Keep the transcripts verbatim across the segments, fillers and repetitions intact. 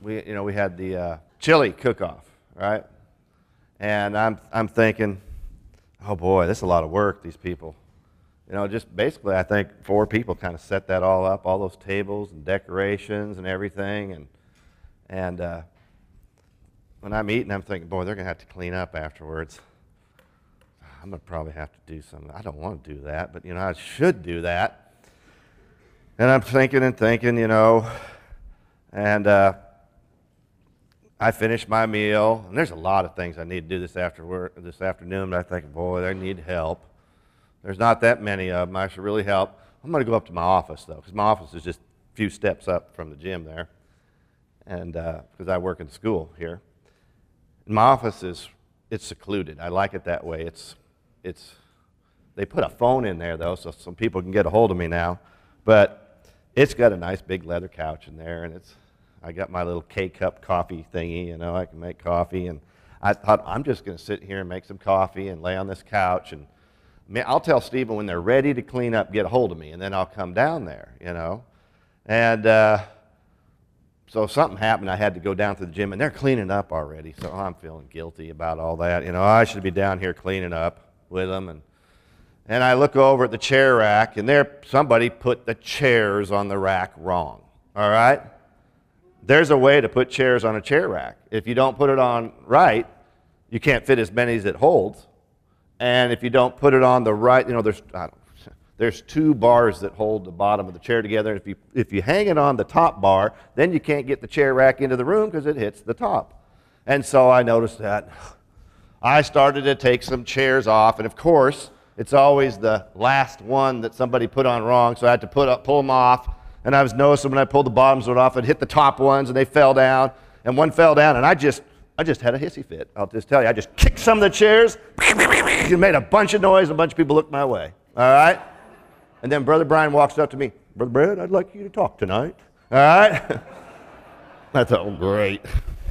we, you know, we had the uh, chili cook-off, right? And I'm, I'm thinking, oh boy, this is a lot of work, these people. You know, just basically, I think four people kind of set that all up, all those tables and decorations and everything. And, and uh, when I'm eating, I'm thinking, boy, they're going to have to clean up afterwards. I'm going to probably have to do something. I don't want to do that, but, you know, I should do that. And I'm thinking and thinking, you know, and uh, I finished my meal. And there's a lot of things I need to do this, after work, this afternoon, but I think, boy, I need help. There's not that many of them. I should really help. I'm going to go up to my office, though, because my office is just a few steps up from the gym there, and because uh, I work in school here. And my office is, it's secluded. I like it that way. It's, it's. They put a phone in there, though, so some people can get a hold of me now. But it's got a nice big leather couch in there, and it's. I got my little K-cup coffee thingy, you know, I can make coffee. And I thought, I'm just going to sit here and make some coffee and lay on this couch, and I'll tell Stephen when they're ready to clean up, get a hold of me, and then I'll come down there, you know. And uh, so something happened. I had to go down to the gym, and they're cleaning up already, so I'm feeling guilty about all that. You know, I should be down here cleaning up with them. And, and I look over at the chair rack, and there somebody put the chairs on the rack wrong, all right? There's a way to put chairs on a chair rack. If you don't put it on right, you can't fit as many as it holds. And if you don't put it on the right, you know, there's I don't, there's two bars that hold the bottom of the chair together. And if you if you hang it on the top bar, then you can't get the chair rack into the room because it hits the top. And so I noticed that. I started to take some chairs off, and of course, it's always the last one that somebody put on wrong. So I had to put up, pull them off. And I was noticing when I pulled the bottoms off, it hit the top ones, and they fell down. And one fell down, and I just. I just had a hissy fit. I'll just tell you. I just kicked some of the chairs and made a bunch of noise, and a bunch of people looked my way. All right? And then Brother Brian walks up to me. Brother Brad, I'd like you to talk tonight. All right? I thought, oh, great.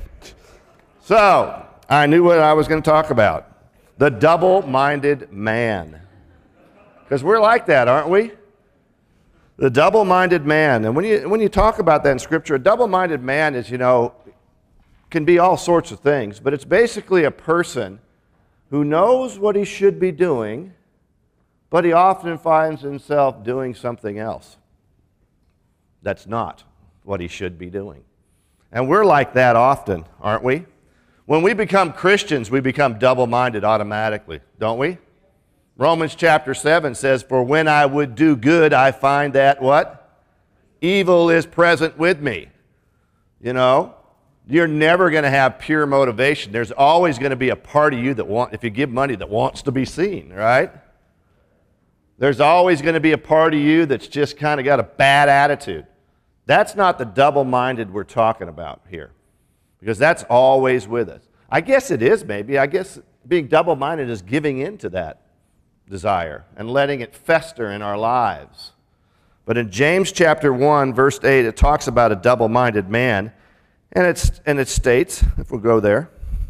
So I knew what I was going to talk about. The double-minded man. Because we're like that, aren't we? The double-minded man. And when you, when you talk about that in Scripture, a double-minded man is, you know, can be all sorts of things, but it's basically a person who knows what he should be doing, but he often finds himself doing something else that's not what he should be doing. And we're like that often, aren't we? When we become Christians, we become double-minded automatically, don't we? Romans chapter seven says, "For when I would do good, I find that," what? "Evil is present with me." You know? You're never going to have pure motivation. There's always going to be a part of you that want, if you give money, that wants to be seen, right? There's always going to be a part of you that's just kind of got a bad attitude. That's not the double-minded we're talking about here, because that's always with us. I guess it is, maybe. I guess being double-minded is giving in to that desire and letting it fester in our lives. But in James chapter one, verse eight, it talks about a double-minded man. And, it's, and it states, if we'll go there,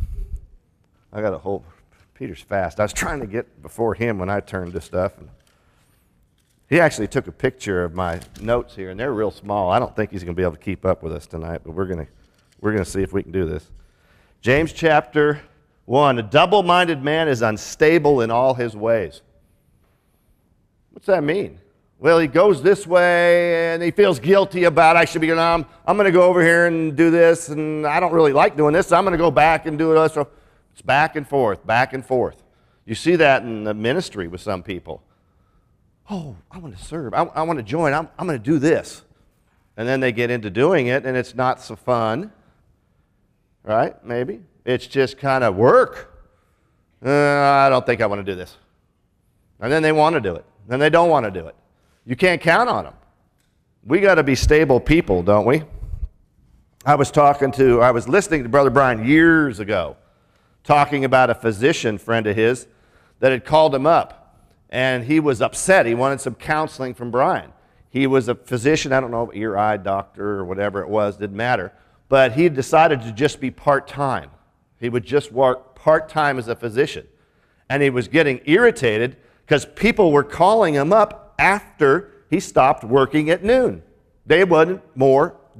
I got a whole, Peter's fast. I was trying to get before him when I turned to stuff. And he actually took a picture of my notes here, and they're real small. I don't think he's going to be able to keep up with us tonight, but we're going to we're going to see if we can do this. James chapter one, a double-minded man is unstable in all his ways. What's that mean? Well, he goes this way, and he feels guilty about, I should be going, I'm, I'm going to go over here and do this, and I don't really like doing this, so I'm going to go back and do it. So it's back and forth, back and forth. You see that in the ministry with some people. Oh, I want to serve. I, I want to join. I'm, I'm going to do this. And then they get into doing it, and it's not so fun. Right? Maybe. It's just kind of work. Uh, I don't think I want to do this. And then they want to do it. Then they don't want to do it. You can't count on them. We got to be stable people, don't we? I was talking to, I was listening to Brother Brian years ago, talking about a physician friend of his that had called him up, and he was upset. He wanted some counseling from Brian. He was a physician, I don't know, ear, eye doctor or whatever it was, didn't matter, but he decided to just be part-time. He would just work part-time as a physician, and he was getting irritated because people were calling him up after he stopped working at noon. They wanted more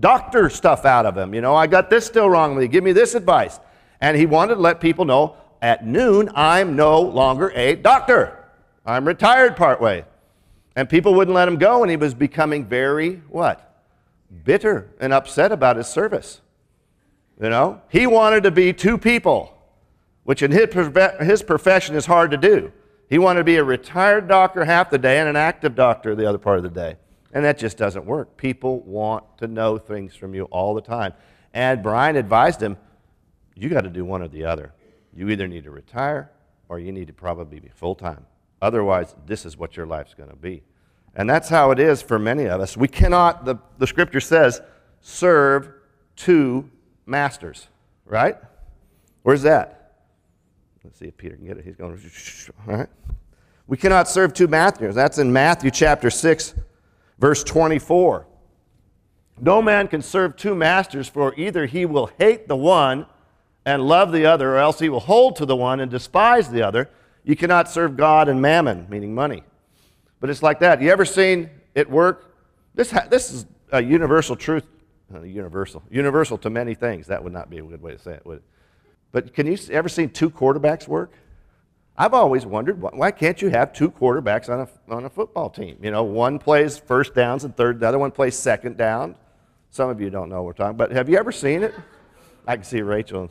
doctor stuff out of him. You know, I got this still wrong with you. Give me this advice. And he wanted to let people know, at noon, I'm no longer a doctor. I'm retired partway. And people wouldn't let him go, and he was becoming very, what? Bitter and upset about his service. You know, he wanted to be two people, which in his, his profession is hard to do. He wanted to be a retired doctor half the day and an active doctor the other part of the day. And that just doesn't work. People want to know things from you all the time. And Brian advised him, you got to do one or the other. You either need to retire or you need to probably be full-time. Otherwise, this is what your life's going to be. And that's how it is for many of us. We cannot, the, the scripture says, serve two masters, right? Where's that? Let's see if Peter can get it. He's going, all right. We cannot serve two masters. That's in Matthew chapter six, verse twenty-four. No man can serve two masters, for either he will hate the one and love the other, or else he will hold to the one and despise the other. You cannot serve God and mammon, meaning money. But it's like that. You ever seen it work? This, ha- this is a universal truth. Uh, universal. Universal to many things. That would not be a good way to say it, would it? But can you ever seen two quarterbacks work? I've always wondered, why can't you have two quarterbacks on a, on a football team? You know, one plays first downs and third, the other one plays second down. Some of you don't know what we're talking about. Have you ever seen it? I can see Rachel.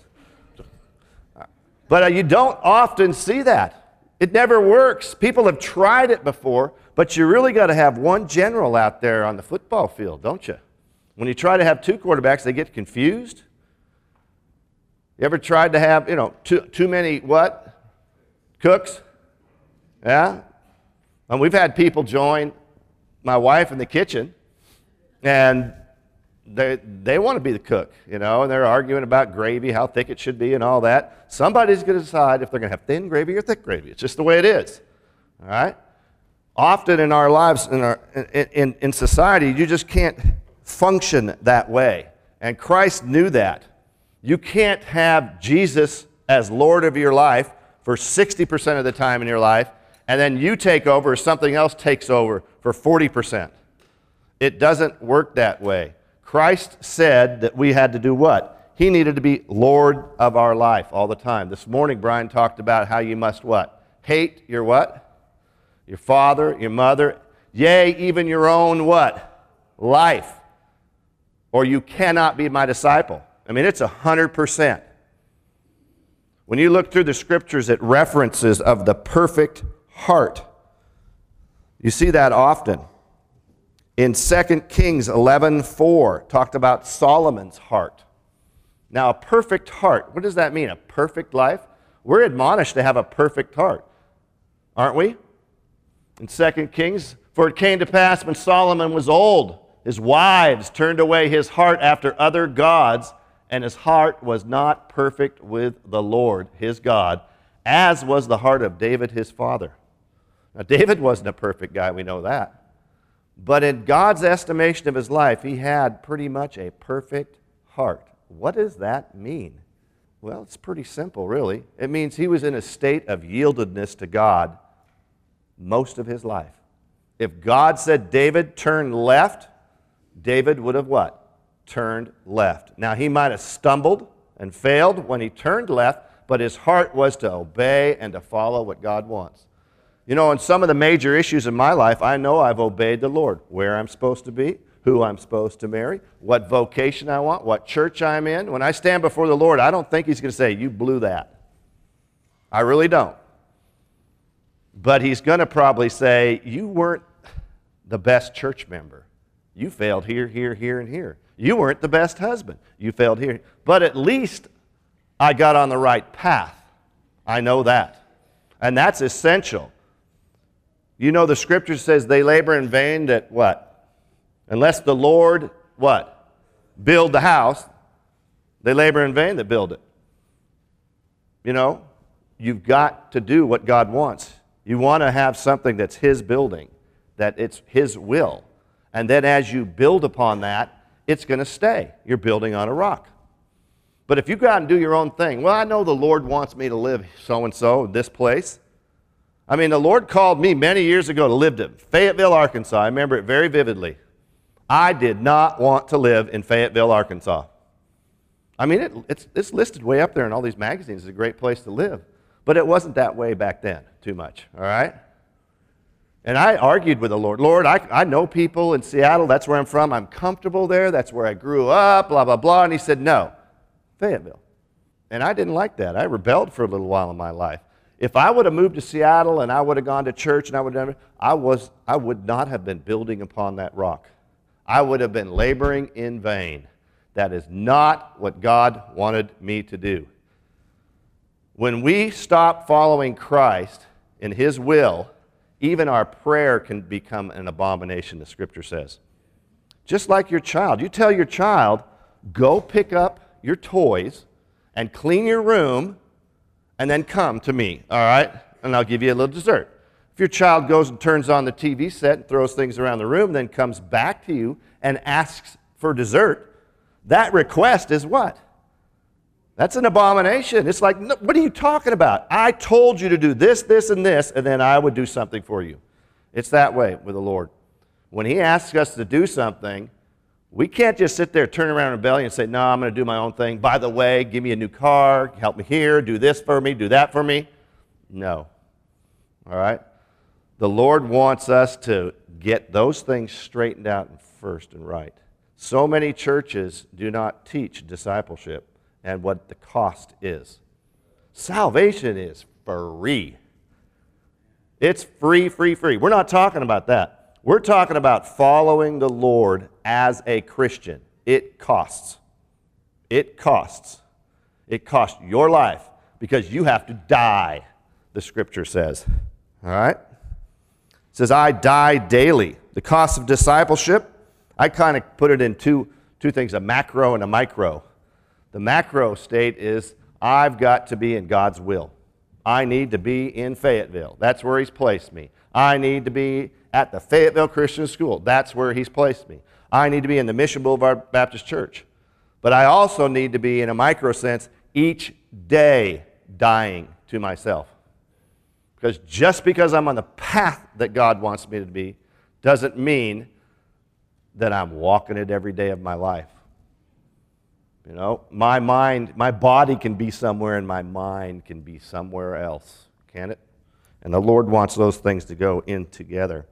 But uh, you don't often see that. It never works. People have tried it before, but you really got to have one general out there on the football field, don't you? When you try to have two quarterbacks, they get confused. You ever tried to have, you know, too, too many what? Cooks? Yeah? And we've had people join my wife in the kitchen, and they, they want to be the cook, you know, and they're arguing about gravy, how thick it should be and all that. Somebody's going to decide if they're going to have thin gravy or thick gravy. It's just the way it is, all right? Often in our lives, in, our, in, in, in society, you just can't function that way, and Christ knew that. You can't have Jesus as Lord of your life for sixty percent of the time in your life, and then you take over or something else takes over for forty percent. It doesn't work that way. Christ said that we had to do what? He needed to be Lord of our life all the time. This morning, Brian talked about how you must what? Hate your what? Your father, your mother, yea, even your own what? Life. Or you cannot be my disciple. I mean, it's a hundred percent. When you look through the scriptures, it references of the perfect heart. You see that often. In Second Kings eleven four, talked about Solomon's heart. Now, a perfect heart, what does that mean? A perfect life? We're admonished to have a perfect heart, aren't we? In Second Kings, for it came to pass when Solomon was old, his wives turned away his heart after other gods, and his heart was not perfect with the Lord, his God, as was the heart of David, his father. Now, David wasn't a perfect guy, we know that. But in God's estimation of his life, he had pretty much a perfect heart. What does that mean? Well, it's pretty simple, really. It means he was in a state of yieldedness to God most of his life. If God said, David, turn left, David would have what? Turned left. Now, he might have stumbled and failed when he turned left, but his heart was to obey and to follow what God wants. You know, in some of the major issues in my life, I know I've obeyed the Lord. Where I'm supposed to be, who I'm supposed to marry, what vocation I want, what church I'm in. When I stand before the Lord, I don't think he's going to say, you blew that. I really don't. But he's going to probably say, you weren't the best church member. You failed here, here, here, and here. You weren't the best husband. You failed here. But at least I got on the right path. I know that. And that's essential. You know the scripture says they labor in vain that what? Unless the Lord, what? Build the house, they labor in vain that build it. You know, you've got to do what God wants. You want to have something that's his building, that it's his will. And then as you build upon that, it's going to stay. You're building on a rock. But if you go out and do your own thing, well, I know the Lord wants me to live so-and-so in this place. I mean, the Lord called me many years ago to live in Fayetteville, Arkansas. I remember it very vividly. I did not want to live in Fayetteville, Arkansas. I mean, it, it's, it's listed way up there in all these magazines as a great place to live. But it wasn't that way back then too much, all right? And I argued with the Lord. Lord, I, I know people in Seattle. That's where I'm from. I'm comfortable there. That's where I grew up, blah, blah, blah. And he said, no, Fayetteville. And I didn't like that. I rebelled for a little while in my life. If I would have moved to Seattle and I would have gone to church and I would have, I was, I would not have been building upon that rock. I would have been laboring in vain. That is not what God wanted me to do. When we stop following Christ in His will, even our prayer can become an abomination, the Scripture says. Just like your child. You tell your child, go pick up your toys and clean your room and then come to me, all right? And I'll give you a little dessert. If your child goes and turns on the T V set and throws things around the room, then comes back to you and asks for dessert, that request is what? That's an abomination. It's like, no, what are you talking about? I told you to do this, this, and this, and then I would do something for you. It's that way with the Lord. When He asks us to do something, we can't just sit there, turn around in rebellion and say, no, I'm going to do my own thing. By the way, give me a new car, help me here, do this for me, do that for me. No. All right? The Lord wants us to get those things straightened out first and right. So many churches do not teach discipleship and what the cost is. Salvation is free. It's free, free, free. We're not talking about that. We're talking about following the Lord as a Christian. It costs. It costs. It costs your life because you have to die, the Scripture says. All right? It says, I die daily. The cost of discipleship, I kind of put it in two, two things, a macro and a micro. The macro state is, I've got to be in God's will. I need to be in Fayetteville. That's where He's placed me. I need to be at the Fayetteville Christian School. That's where He's placed me. I need to be in the Mission Boulevard Baptist Church. But I also need to be, in a micro sense, each day dying to myself. Because just because I'm on the path that God wants me to be doesn't mean that I'm walking it every day of my life. You know, my mind, my body can be somewhere and my mind can be somewhere else, can it? And the Lord wants those things to go in together.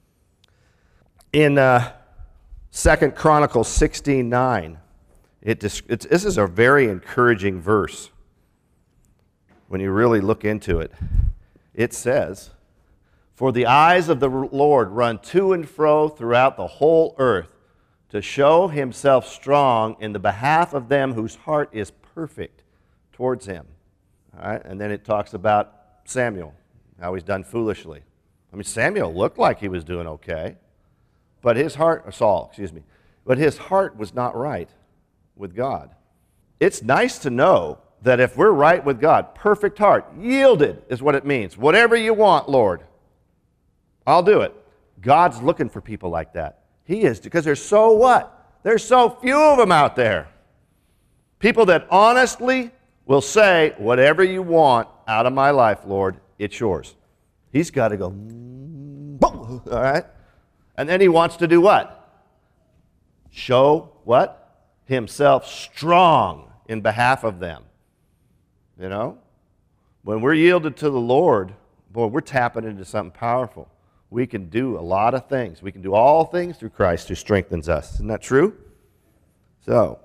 In uh, Second Chronicles sixteen nine, it, it's, this is a very encouraging verse when you really look into it. It says, for the eyes of the Lord run to and fro throughout the whole earth to show Himself strong in the behalf of them whose heart is perfect towards Him. All right? And then it talks about Samuel, how he's done foolishly. I mean, Samuel looked like he was doing okay, but his heart, or Saul, excuse me, but his heart was not right with God. It's nice to know that if we're right with God, perfect heart, yielded is what it means. Whatever you want, Lord, I'll do it. God's looking for people like that. He is, because there's so what? There's so few of them out there. People that honestly will say, whatever you want out of my life, Lord, it's yours. He's got to go, boom, all right? And then He wants to do what? Show what? Himself strong in behalf of them. You know? When we're yielded to the Lord, boy, we're tapping into something powerful. We can do a lot of things. We can do all things through Christ who strengthens us. Isn't that true? So,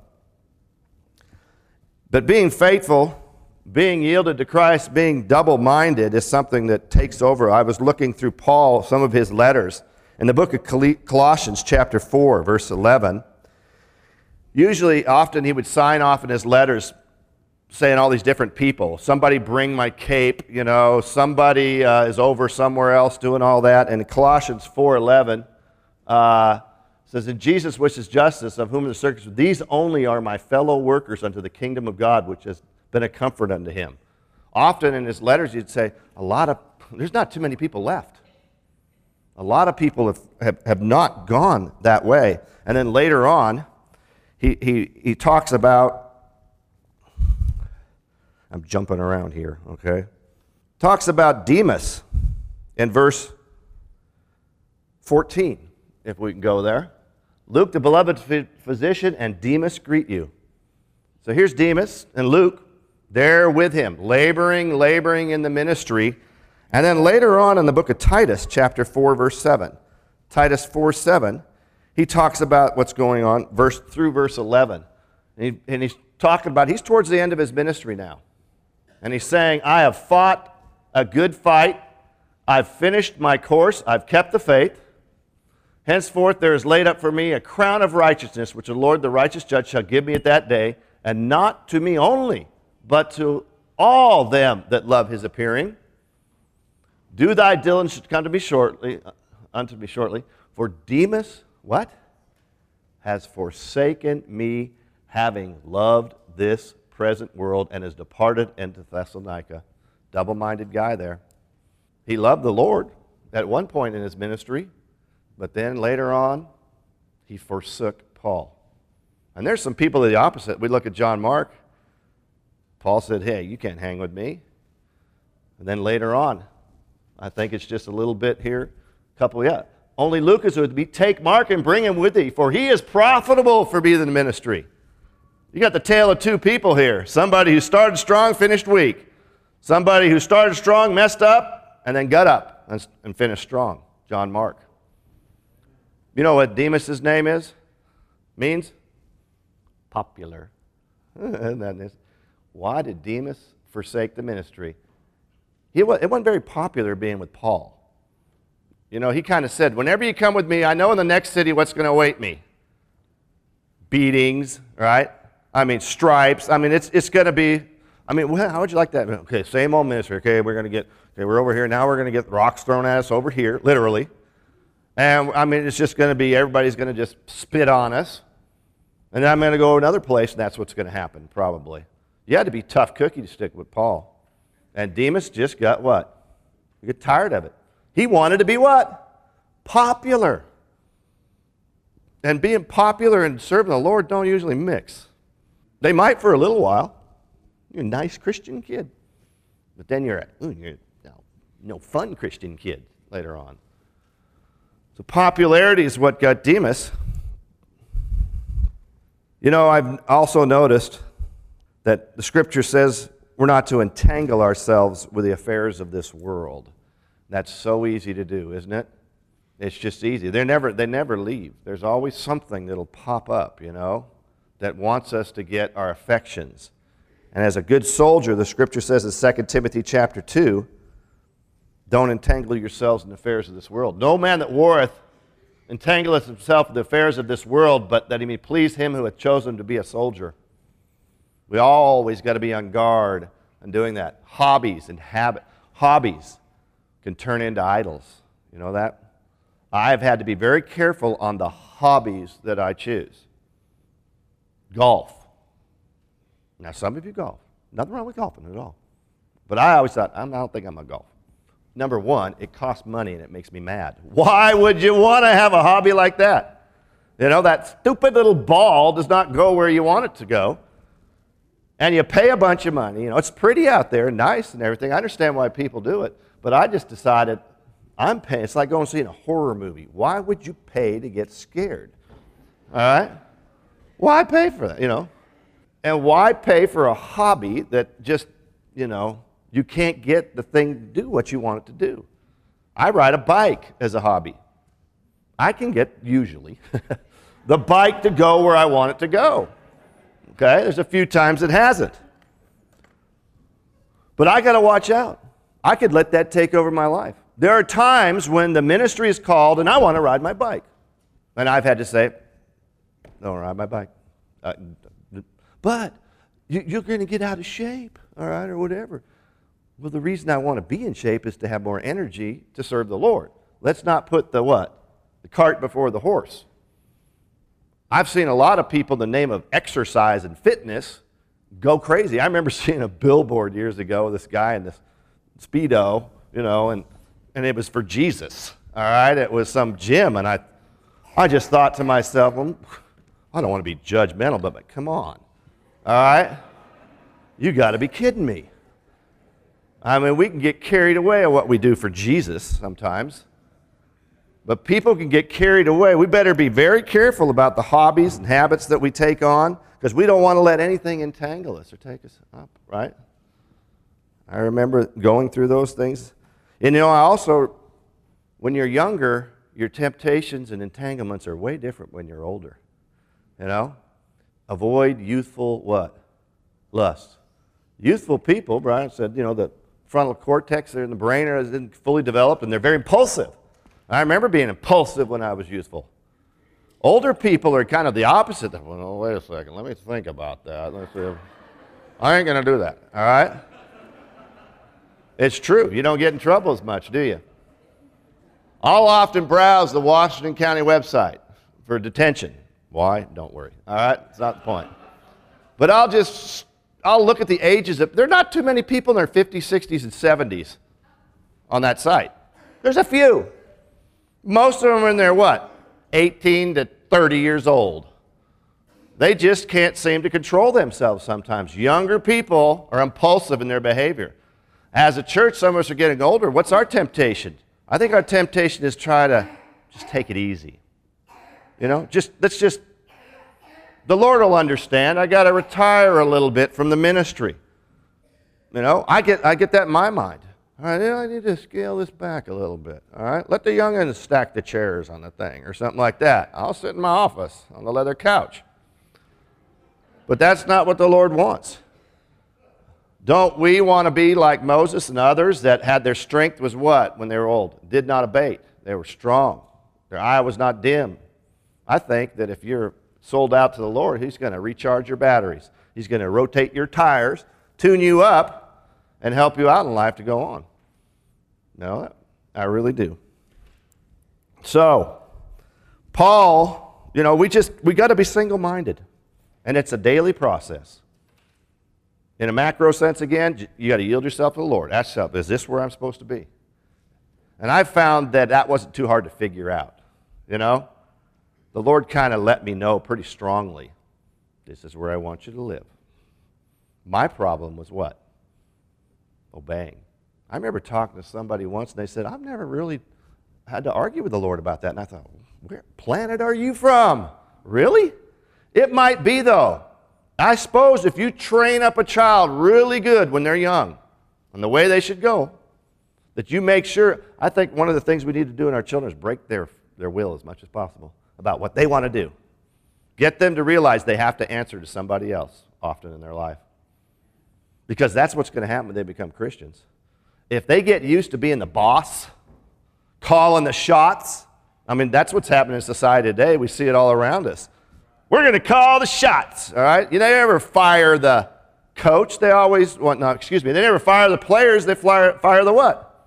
but being faithful, being yielded to Christ, being double-minded is something that takes over. I was looking through Paul, some of his letters, in the book of Colossians chapter four, verse eleven. Usually, often he would sign off in his letters saying all these different people. Somebody bring my cape, you know. Somebody uh, is over somewhere else doing all that. And Colossians four eleven uh, says, and Jesus wishes justice, of whom the circumcision, these only are my fellow workers unto the kingdom of God, which has been a comfort unto him. Often in his letters he'd say, a lot of, there's not too many people left. A lot of people have, have, have not gone that way. And then later on, he, he, he talks about, I'm jumping around here, okay? Talks about Demas in verse fourteen, if we can go there. Luke, the beloved physician, and Demas greet you. So here's Demas and Luke. They're with him, laboring, laboring in the ministry. And then later on in the book of Titus, chapter four, verse seven, Titus four, seven, he talks about what's going on verse through verse eleven. And, he, and he's talking about, he's towards the end of his ministry now. And he's saying, I have fought a good fight. I've finished my course. I've kept the faith. Henceforth there is laid up for me a crown of righteousness, which the Lord, the righteous judge, shall give me at that day, and not to me only, but to all them that love his appearing. Do thy diligence to come to me shortly, unto me shortly, for Demas, what? Has forsaken me, having loved this present world, and has departed into Thessalonica. Double-minded guy there. He loved the Lord at one point in his ministry, but then later on, he forsook Paul. And there's some people the opposite. We look at John Mark. Paul said, hey, you can't hang with me. And then later on, I think it's just a little bit here, a couple, yeah. Only Lucas would be, take Mark and bring him with thee, for he is profitable for me in the ministry. You got the tale of two people here. Somebody who started strong, finished weak. Somebody who started strong, messed up, and then got up and, and finished strong. John Mark. You know what Demas' name is? Means? Popular. That is. Why did Demas forsake the ministry? He was, it wasn't very popular being with Paul. You know, he kind of said, whenever you come with me, I know in the next city what's going to await me. Beatings, right? I mean, stripes. I mean, it's, it's going to be, I mean, how would you like that? Okay, same old ministry. Okay, we're going to get, okay, we're over here. Now we're going to get rocks thrown at us over here, literally. And, I mean, it's just going to be, everybody's going to just spit on us. And then I'm going to go another place, and that's what's going to happen, probably. You had to be tough cookie to stick with Paul. And Demas just got what? He got tired of it. He wanted to be what? Popular. And being popular and serving the Lord don't usually mix. They might for a little while. You're a nice Christian kid. But then you're a ooh, you're no, no fun Christian kid later on. So popularity is what got Demas. You know, I've also noticed that the Scripture says we're not to entangle ourselves with the affairs of this world. That's so easy to do, isn't it? It's just easy. They never, they never leave. There's always something that'll pop up, you know, that wants us to get our affections. And as a good soldier, the Scripture says in Second Timothy chapter two, don't entangle yourselves in the affairs of this world. No man that warreth entangleth himself in the affairs of this world, but that he may please him who hath chosen to be a soldier. We always got to be on guard in doing that. Hobbies and habit, hobbies can turn into idols. You know that? I've had to be very careful on the hobbies that I choose. Golf. Now, some of you golf. Nothing wrong with golfing at all. But I always thought, I don't think I'm a golf. Number one, it costs money and it makes me mad. Why would you want to have a hobby like that? You know, that stupid little ball does not go where you want it to go. And you pay a bunch of money. You know, it's pretty out there, nice and everything. I understand why people do it. But I just decided, I'm paying. It's like going and seeing a horror movie. Why would you pay to get scared? All right? Why pay for that, you know? And why pay for a hobby that just, you know, you can't get the thing to do what you want it to do? I ride a bike as a hobby. I can get, usually, the bike to go where I want it to go. Okay? There's a few times it hasn't. But I got to watch out. I could let that take over my life. There are times when the ministry is called and I want to ride my bike. And I've had to say, don't ride my bike. Uh, but you, you're going to get out of shape, all right, or whatever. Well, the reason I want to be in shape is to have more energy to serve the Lord. Let's not put the what? The cart before the horse. I've seen a lot of people in the name of exercise and fitness go crazy. I remember seeing a billboard years ago with this guy in this Speedo, you know, and, and it was for Jesus, all right? It was some gym, and I, I just thought to myself, well, I don't want to be judgmental, but, but come on, all right? You got to be kidding me. I mean, we can get carried away at what we do for Jesus sometimes. But people can get carried away. We better be very careful about the hobbies and habits that we take on, because we don't want to let anything entangle us or take us up, right? I remember going through those things. And you know, I also, when you're younger, your temptations and entanglements are way different when you're older. You know? Avoid youthful what? Lust. Youthful people, Brian said, you know, the frontal cortex there in the brain isn't fully developed, and they're very impulsive. I remember being impulsive when I was youthful. Older people are kind of the opposite. Well, no, wait a second. Let me think about that. Let's see. I ain't going to do that, all right? It's true. You don't get in trouble as much, do you? I'll often browse the Washington County website for detention. Why? Don't worry, all right? It's not the point. But I'll just, I'll look at the ages. Of, there are not too many people in their fifties, sixties, and seventies on that site. There's a few. Most of them are in their what? eighteen to thirty years old. They just can't seem to control themselves sometimes. Younger people are impulsive in their behavior. As a church, some of us are getting older. What's our temptation? I think our temptation is try to just take it easy. You know, just let's just, the Lord will understand. I got to retire a little bit from the ministry. You know, I get I get that in my mind. All right, I need to scale this back a little bit, all right? Let the youngins stack the chairs on the thing or something like that. I'll sit in my office on the leather couch. But that's not what the Lord wants. Don't we want to be like Moses and others that had their strength was what when they were old? Did not abate. They were strong. Their eye was not dim. I think that if you're sold out to the Lord, He's going to recharge your batteries. He's going to rotate your tires, tune you up, and help you out in life to go on. No, I really do. So, Paul, you know, we just, we got to be single-minded. And it's a daily process. In a macro sense, again, you got to yield yourself to the Lord. Ask yourself, is this where I'm supposed to be? And I found that that wasn't too hard to figure out. You know? The Lord kind of let me know pretty strongly, this is where I want you to live. My problem was what? Obeying. I remember talking to somebody once, and they said, I've never really had to argue with the Lord about that. And I thought, where planet are you from? Really? It might be, though. I suppose if you train up a child really good when they're young, and the way they should go, that you make sure, I think one of the things we need to do in our children is break their, their will as much as possible about what they want to do. Get them to realize they have to answer to somebody else often in their life. Because that's what's going to happen when they become Christians. If they get used to being the boss, calling the shots, I mean, that's what's happening in society today. We see it all around us. We're going to call the shots, all right? You never fire the coach. They always, well, no, excuse me, they never fire the players. They fire, fire the what?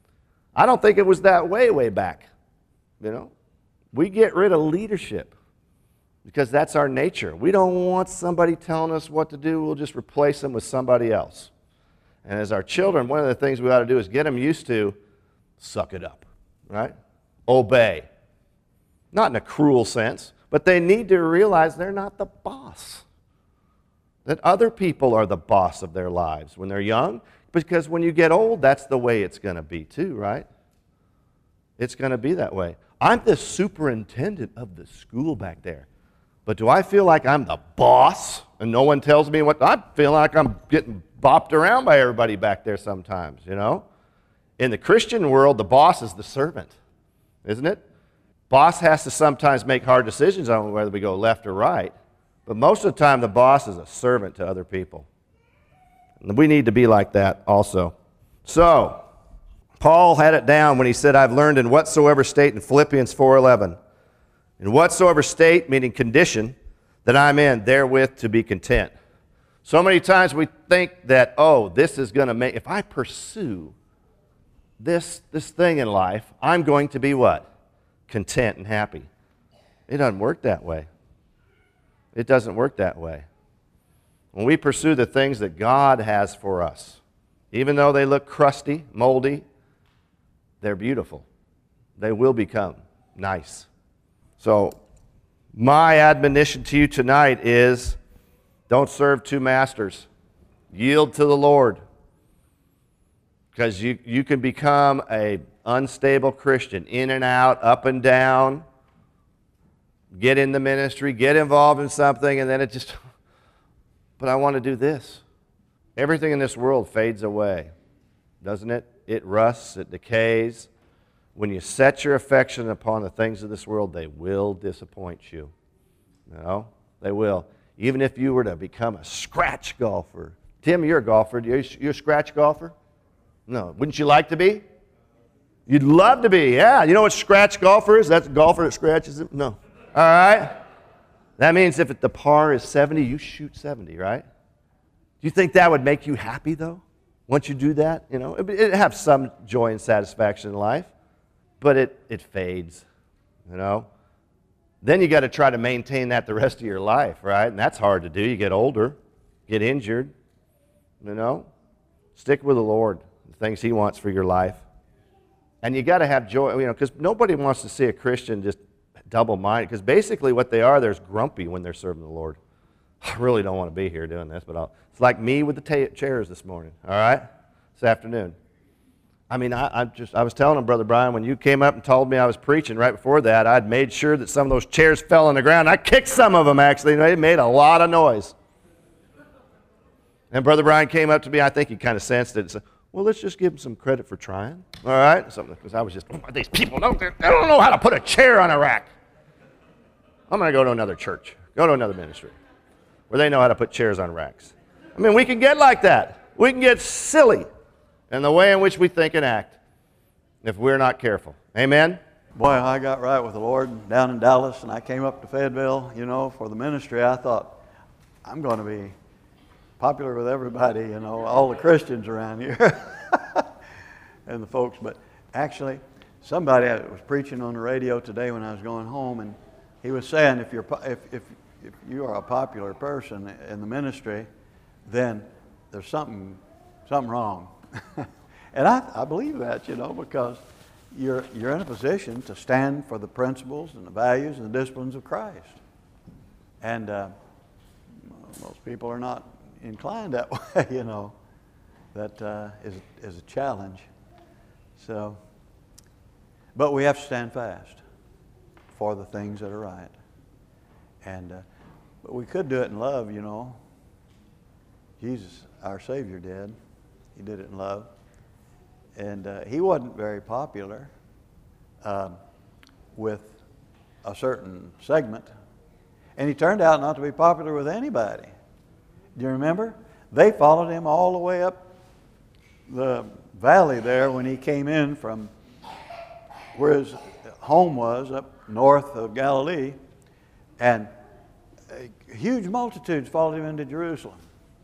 I don't think it was that way, way back. You know, we get rid of leadership because that's our nature. We don't want somebody telling us what to do. We'll just replace them with somebody else. And as our children, one of the things we ought to do is get them used to suck it up, right? Obey. Not in a cruel sense, but they need to realize they're not the boss. That other people are the boss of their lives when they're young, because when you get old, that's the way it's going to be too, right? It's going to be that way. I'm the superintendent of the school back there, but do I feel like I'm the boss and no one tells me what? I feel like I'm getting bopped around by everybody back there sometimes, you know? In the Christian world, the boss is the servant, isn't it? Boss has to sometimes make hard decisions on whether we go left or right, but most of the time the boss is a servant to other people. And we need to be like that also. So, Paul had it down when he said, I've learned in whatsoever state in Philippians four eleven. In whatsoever state, meaning condition, that I'm in, therewith to be content. So many times we think that, oh, this is going to make, if I pursue this, this thing in life, I'm going to be what? Content and happy. It doesn't work that way. It doesn't work that way. When we pursue the things that God has for us, even though they look crusty, moldy, they're beautiful. They will become nice. So, my admonition to you tonight is don't serve two masters. Yield to the Lord. Because you, you can become a unstable Christian, in and out, up and down, get in the ministry, get involved in something, and then it just, but I want to do this. Everything in this world fades away, doesn't it? It rusts, it decays. When you set your affection upon the things of this world, they will disappoint you. You know, they will. Even if you were to become a scratch golfer. Tim, you're a golfer. You're a scratch golfer? No. Wouldn't you like to be? You'd love to be, yeah. You know what scratch golfer is? That's a golfer that scratches it? No. All right? That means if the par is seventy, you shoot seventy, right? Do you think that would make you happy, though? Once you do that, you know? It, it have some joy and satisfaction in life, but it, it fades, you know? Then you got to try to maintain that the rest of your life, right? And that's hard to do. You get older, get injured, you know? Stick with the Lord, the things He wants for your life. And you got to have joy, you know, because nobody wants to see a Christian just double-minded, because basically what they are, they're grumpy when they're serving the Lord. I really don't want to be here doing this, but I'll, it's like me with the ta- chairs this morning, all right, this afternoon. I mean, I, I just I was telling him, Brother Brian, when you came up and told me I was preaching right before that, I'd made sure that some of those chairs fell on the ground. I kicked some of them, actually, and they made a lot of noise. And Brother Brian came up to me, I think he kind of sensed it, and said, well, let's just give him some credit for trying, all right? Something, because I was just, oh, these people, don't, they don't know how to put a chair on a rack. I'm going to go to another church, go to another ministry, where they know how to put chairs on racks. I mean, we can get like that. We can get silly in the way in which we think and act if we're not careful. Amen? Boy, I got right with the Lord down in Dallas, and I came up to Fayetteville, you know, for the ministry. I thought, I'm going to be popular with everybody, you know, all the Christians around here and the folks. But actually, somebody was preaching on the radio today when I was going home, and he was saying if you're if if if you are a popular person in the ministry, then there's something something wrong. And I, I believe that, you know, because you're you're in a position to stand for the principles and the values and the disciplines of Christ. And uh, most people are not inclined that way, you know. That uh, is is a challenge. So, but we have to stand fast for the things that are right. And uh, but we could do it in love, you know. Jesus, our Savior, did. He did it in love. And uh, He wasn't very popular uh, with a certain segment. And He turned out not to be popular with anybody. Do you remember? They followed Him all the way up the valley there when He came in from where His home was, up north of Galilee. And huge multitudes followed Him into Jerusalem.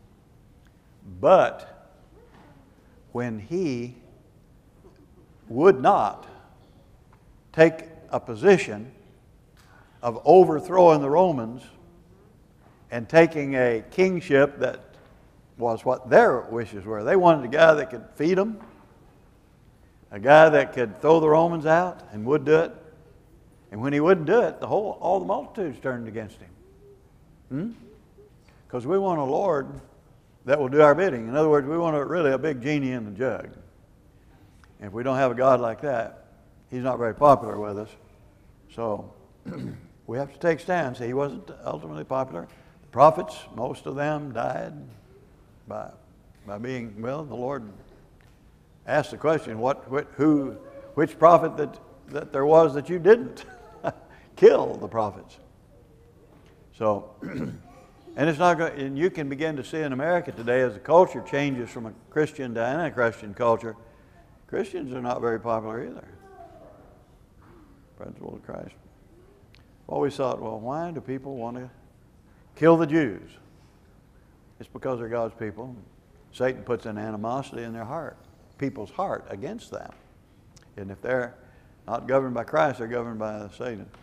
But when He would not take a position of overthrowing the Romans and taking a kingship that was what their wishes were. They wanted a guy that could feed them, a guy that could throw the Romans out and would do it. And when He wouldn't do it, the whole all the multitudes turned against Him. Because hmm? we want a Lord that will do our bidding. In other words, we want a, really a big genie in the jug. And if we don't have a God like that, He's not very popular with us. So we have to take stands. He wasn't ultimately popular. The prophets, most of them died by by being, well, the Lord asked the question, what, what who, which prophet that, that there was that you didn't kill the prophets. So, and it's not going, and you can begin to see in America today as the culture changes from a Christian to anti-Christian culture, Christians are not very popular either. Principle of Christ. Always thought, well, why do people want to kill the Jews? It's because they're God's people. Satan puts an animosity in their heart, people's heart against them. And if they're not governed by Christ, they're governed by Satan.